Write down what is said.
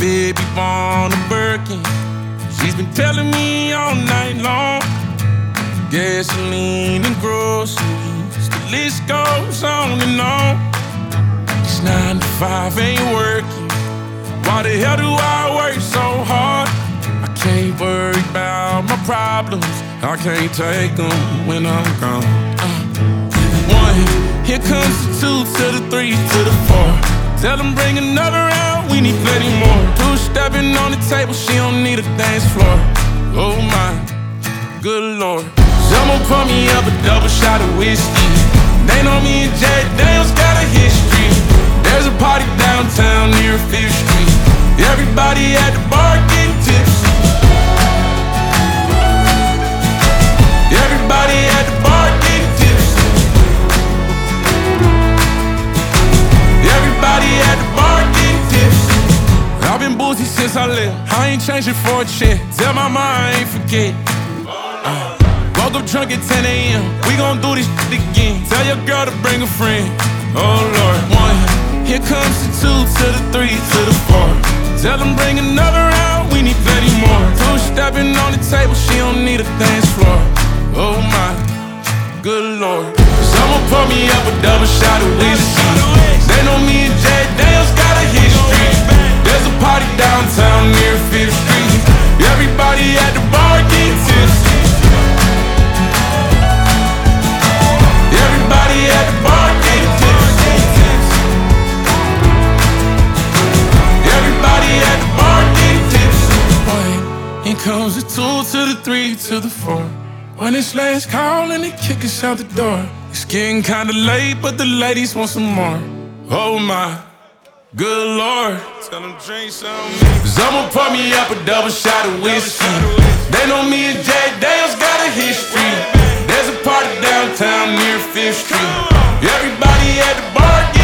baby born a Birkin. She's been telling me all night long. Gasoline and groceries, the list goes on and on. It's 9 to 5, ain't working. Why the hell do I work so hard? I can't worry about my problems, I can't take them when I'm gone. 1, here comes the 2 to the 3 to the 4. Tell them bring another round, we need plenty more. 2 stepping on the table, she don't need a dance floor. Oh my, good Lord. Someone pour me up a double shot of whiskey. They know me and Jack Daniels got a history. There's a party downtown near 5th Street. Everybody at the bar getting tipsy. Everybody at the bar getting tipsy. Everybody at the bar getting tipsy. I've been boozy since I left, I ain't changing for a check. Tell my mom I ain't forget. Woke up drunk at 10 a.m. We gon' do this shit again. Tell your girl to bring a friend. Oh Lord. 1, here comes the 2 to the 3 to the 4. Tell them bring another round, we need plenty more. 2 stepping on the table, she don't need a dance floor. Oh my, good Lord. Someone pour me up a double shot of whiskey. They know me and Jack Daniels got a history. There's a party downtown near 5th Street. Everybody at the bar getting tipsy. Everybody at the bar getting tipsy. Everybody at the bar getting tipsy. Here comes the 2 to the 3 to the 4. When it's last call and they kick us out the door. It's getting kinda late, but the ladies want some more. Oh my, good Lord. Tell them drink some. Someone pour me up a double shot of whiskey. They know me and Jack Daniels got a history. There's a party downtown near 5th Street. Everybody at the bar